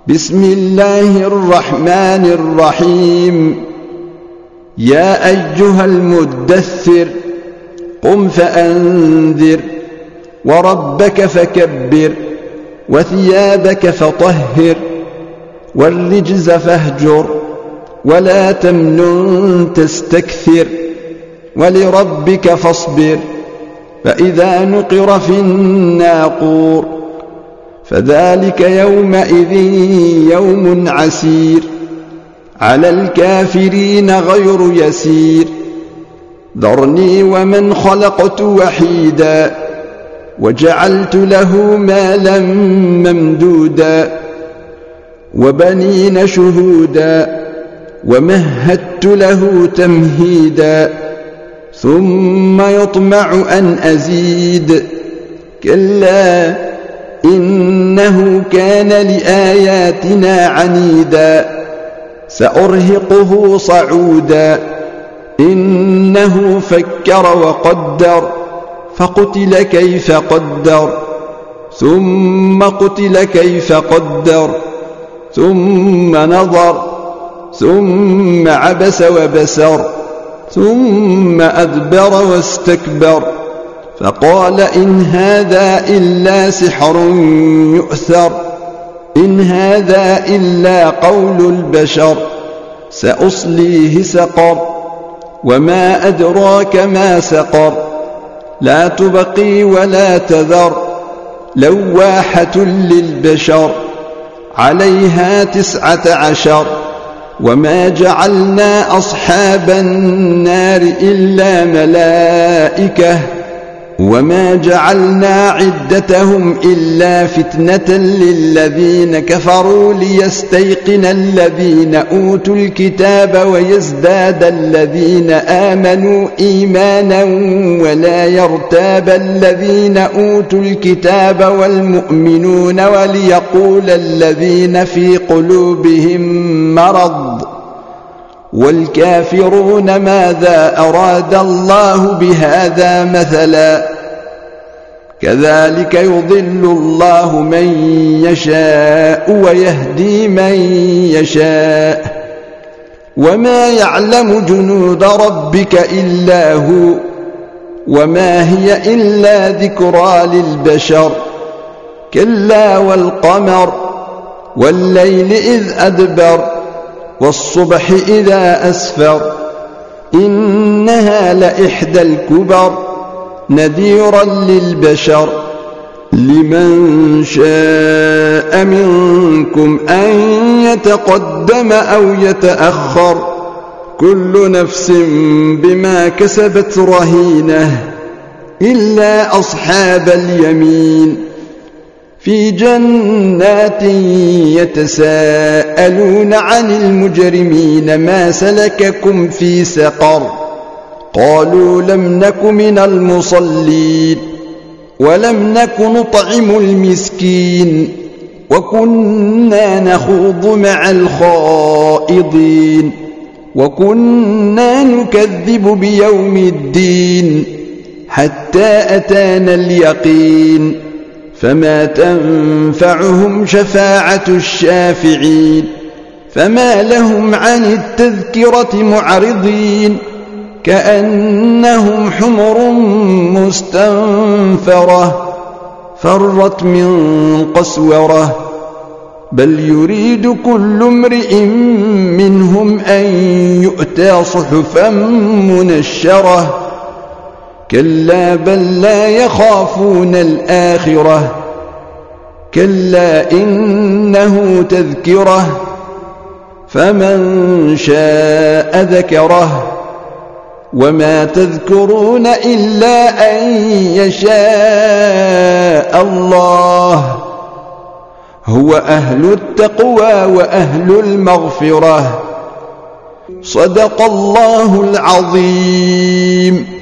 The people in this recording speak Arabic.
بسم الله الرحمن الرحيم. يا أيها المدثر قم فأنذر وربك فكبر وثيابك فطهر والرجز فاهجر ولا تمنن تستكثر ولربك فاصبر فإذا نقر في الناقور فذلك يومئذ يوم عسير على الكافرين غير يسير. ذرني ومن خلقت وحيدا وجعلت له مالا ممدودا وبنين شهودا ومهدت له تمهيدا ثم يطمع أن أزيد كلا إنه كان لآياتنا عنيدا سأرهقه صعودا إنه فكر وقدر فقتل كيف قدر ثم قتل كيف قدر ثم نظر ثم عبس وبسر ثم أدبر واستكبر فقال إن هذا إلا سحر يؤثر إن هذا إلا قول البشر سأصليه سقر وما أدراك ما سقر لا تبقي ولا تذر لواحة للبشر عليها 19 وما جعلنا أصحاب النار إلا ملائكة وما جعلنا عدتهم إلا فتنة للذين كفروا ليستيقن الذين أوتوا الكتاب ويزداد الذين آمنوا إيمانا ولا يرتاب الذين أوتوا الكتاب والمؤمنون وليقول الذين في قلوبهم مرض والكافرون ماذا أراد الله بهذا مثلا كذلك يضل الله من يشاء ويهدي من يشاء وما يعلم جنود ربك إلا هو وما هي إلا ذكرى للبشر كلا والقمر والليل إذ أدبر والصبح إذا أسفر إنها لإحدى الكبر نذيرا للبشر لمن شاء منكم أن يتقدم أو يتأخر كل نفس بما كسبت رهينة إلا أصحاب اليمين في جنات يتساءلون عن المجرمين ما سلككم في سقر قالوا لم نك من المصلين ولم نك نطعم المسكين وكنا نخوض مع الخائضين وكنا نكذب بيوم الدين حتى أتانا اليقين فما تنفعهم شفاعة الشافعين فما لهم عن التذكرة معرضين كأنهم حمر مستنفرة فرت من قسورة بل يريد كل امرئ منهم أن يؤتى صحفا منشرة كلا بل لا يخافون الآخرة كلا إنه تذكرة فمن شاء ذكره وما تذكرون إلا أن يشاء الله هو أهل التقوى وأهل المغفرة صدق الله العظيم.